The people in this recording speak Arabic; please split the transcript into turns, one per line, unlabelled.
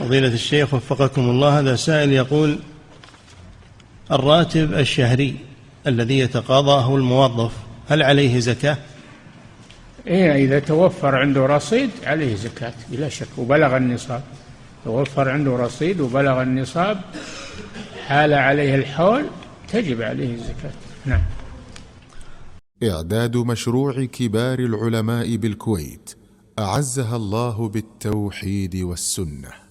فضيلة الشيخ وفقكم الله، هذا سائل يقول: الراتب الشهري الذي يتقاضاه الموظف هل عليه زكاة؟
إيه، إذا توفر عنده رصيد عليه زكاة بلا شك وبلغ النصاب. توفر عنده رصيد وبلغ النصاب، حال عليه الحول، تجب عليه الزكاة. نعم.
إعداد مشروع كبار العلماء بالكويت أعزها الله بالتوحيد والسنة.